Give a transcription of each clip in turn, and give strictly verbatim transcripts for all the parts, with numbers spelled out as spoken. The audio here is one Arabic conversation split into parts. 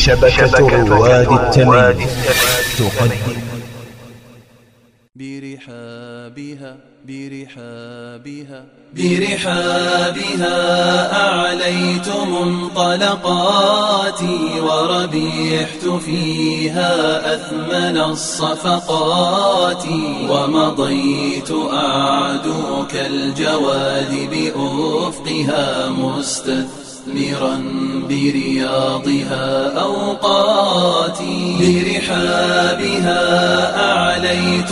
شبكة رواد التمييز تقدم برحابها برحابها برحابها أعليت منطلقاتي وربحت فيها أثمن الصفقات ومضيت أعدو كالجواد بأفقها مستثمرا برياضها أوقاتي برحابها أعليت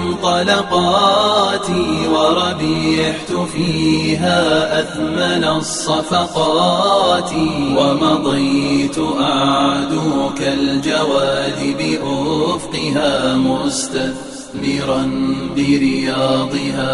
منطلقاتي وربحت فيها أثمن الصفقات ومضيت أعدو كالجواد بأفقها مستثمرا برياضها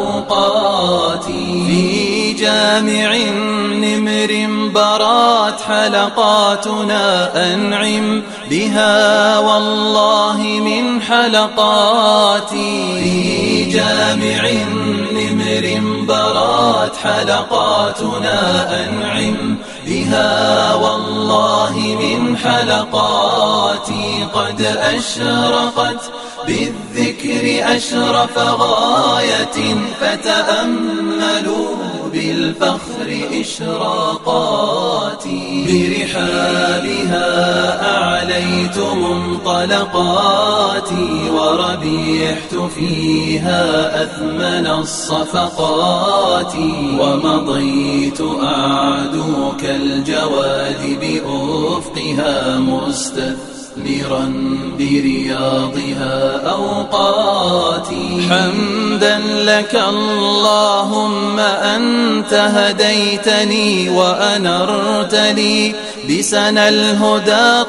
أوقاتي في جامع نمر برات حلقاتنا أنعم بها والله من حلقاتي في جامع نمر برات حلقاتنا أنعم بها والله من حلقاتي قد أشرقت بالذكر أشرف غاية فتأملوا بالفخر إشراقاتي برحابها أعليت منطلقاتي وربحت فيها أثمن الصفقات ومضيت أعدو كالجواد بأفقها مستثمرا برياضها أوقاتي حمدا لك اللهم أنت هديتني وأنرت لي بسنى الهدى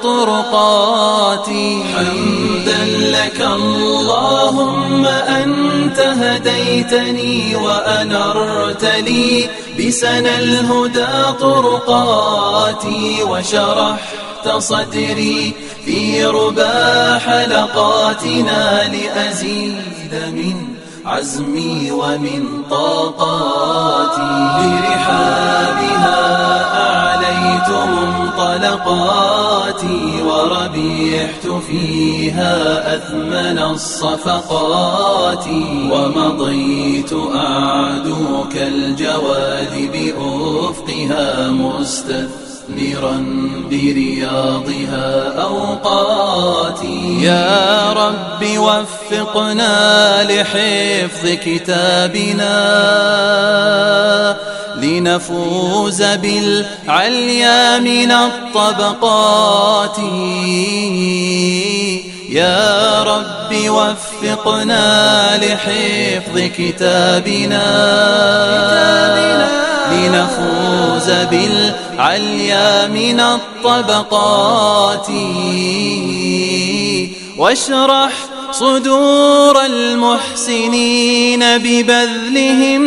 طرقاتي حمدا لك اللهم أنت هديتني وأنرت لي بسنى الهدى طرقاتي وشرحت صدري في ربا حلقاتنا لأزيد من عزمي ومن طاقاتي برحابها أعليت منطلقاتي وربحت فيها أثمن الصفقات ومضيت أعدو كالجواد بأفقها مستثمرا برياضها أوقاتي يا رب وفقنا لحفظ كتابنا لنفوز بالعليا من الطبقات يا رب وفقنا لحفظ كتابنا لنفوز بالعليا من الطبقات واشرح صدور المحسنين ببذلهم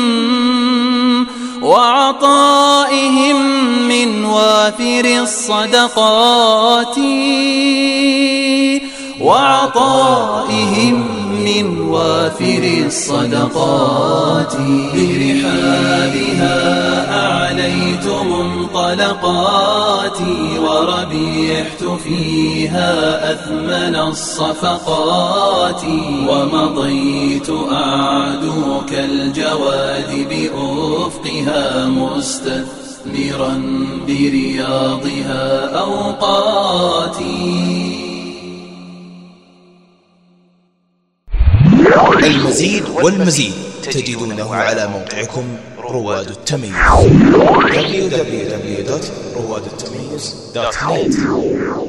وعطائهم من وافر الصدقات وعطائهم من وافر الصدقات برحابها أعليت منطلقاتي وربحت فيها أثمن الصفقات ومضيت أعدو كالجواد بأفقها مستثمرا برياضها أوقاتي. المزيد والمزيد تجدونه على موقعكم رواد التمييز دبليو دبليو دبليو دوت رواد التمييز دوت نت.